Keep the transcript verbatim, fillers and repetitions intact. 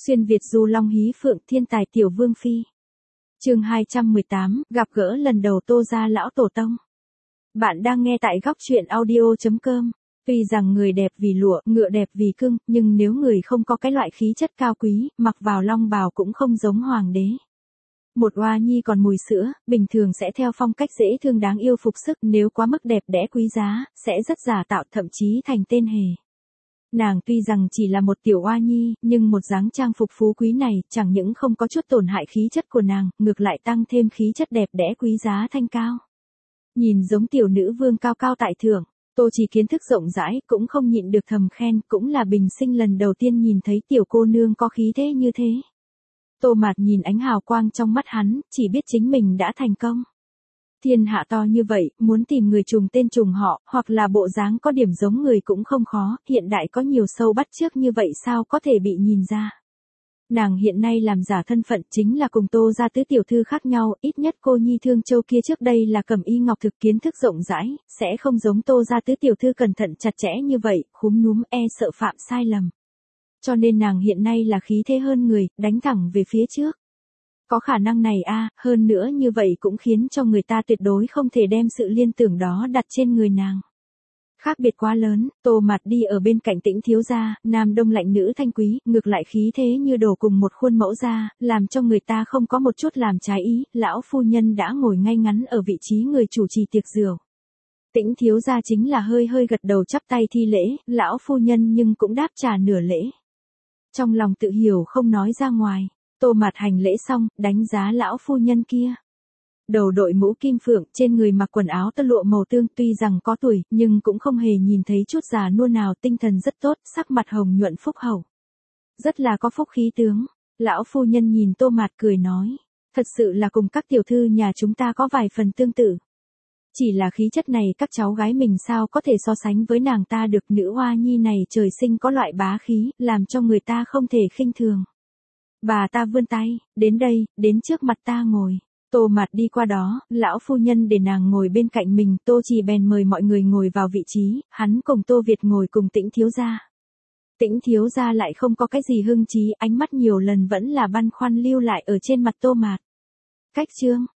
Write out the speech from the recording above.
Xuyên Việt du long hí phượng thiên tài tiểu vương phi. Chương hai trăm mười tám, gặp gỡ lần đầu Tô gia lão tổ tông. Bạn đang nghe tại góc truyện audio chấm com. Tuy rằng người đẹp vì lụa, ngựa đẹp vì cưng, nhưng nếu người không có cái loại khí chất cao quý, mặc vào long bào cũng không giống hoàng đế. Một oa nhi còn mùi sữa, bình thường sẽ theo phong cách dễ thương đáng yêu phục sức, nếu quá mức đẹp đẽ quý giá, sẽ rất giả tạo, thậm chí thành tên hề. Nàng tuy rằng chỉ là một tiểu oa nhi, nhưng một dáng trang phục phú quý này, chẳng những không có chút tổn hại khí chất của nàng, ngược lại tăng thêm khí chất đẹp đẽ quý giá thanh cao. Nhìn giống tiểu nữ vương cao cao tại thượng, Tô Chỉ kiến thức rộng rãi, cũng không nhịn được thầm khen, cũng là bình sinh lần đầu tiên nhìn thấy tiểu cô nương có khí thế như thế. Tô Mạt nhìn ánh hào quang trong mắt hắn, chỉ biết chính mình đã thành công. Thiên hạ to như vậy, muốn tìm người trùng tên trùng họ, hoặc là bộ dáng có điểm giống người cũng không khó, hiện đại có nhiều sâu bắt chước như vậy sao có thể bị nhìn ra. Nàng hiện nay làm giả thân phận chính là cùng Tô gia tứ tiểu thư khác nhau, ít nhất cô nhi Thương Châu kia trước đây là cẩm y ngọc thực kiến thức rộng rãi, sẽ không giống Tô gia tứ tiểu thư cẩn thận chặt chẽ như vậy, khúm núm e sợ phạm sai lầm. Cho nên nàng hiện nay là khí thế hơn người, đánh thẳng về phía trước. Có khả năng này a, à, hơn nữa như vậy cũng khiến cho người ta tuyệt đối không thể đem sự liên tưởng đó đặt trên người nàng. Khác biệt quá lớn, Tô Mạt đi ở bên cạnh Tĩnh thiếu gia, nam đông lạnh nữ thanh quý, ngược lại khí thế như đồ cùng một khuôn mẫu ra, làm cho người ta không có một chút làm trái ý, lão phu nhân đã ngồi ngay ngắn ở vị trí người chủ trì tiệc rượu. Tĩnh thiếu gia chính là hơi hơi gật đầu chắp tay thi lễ, lão phu nhân nhưng cũng đáp trả nửa lễ. Trong lòng tự hiểu không nói ra ngoài. Tô Mạt hành lễ xong, đánh giá lão phu nhân kia. Đầu đội mũ kim phượng, trên người mặc quần áo tơ lụa màu tương, tuy rằng có tuổi, nhưng cũng không hề nhìn thấy chút già nua nào, tinh thần rất tốt, sắc mặt hồng nhuận phúc hậu. Rất là có phúc khí tướng. Lão phu nhân nhìn Tô Mạt cười nói, thật sự là cùng các tiểu thư nhà chúng ta có vài phần tương tự. Chỉ là khí chất này các cháu gái mình sao có thể so sánh với nàng ta được, nữ hoa nhi này trời sinh có loại bá khí, làm cho người ta không thể khinh thường. Bà ta vươn tay, đến đây, đến trước mặt ta ngồi. Tô Mạt đi qua đó, lão phu nhân để nàng ngồi bên cạnh mình, Tô Chỉ bèn mời mọi người ngồi vào vị trí, hắn cùng Tô Việt ngồi cùng Tĩnh thiếu gia. Tĩnh thiếu gia lại không có cái gì hưng trí, ánh mắt nhiều lần vẫn là băn khoăn lưu lại ở trên mặt Tô Mạt. Cách chương,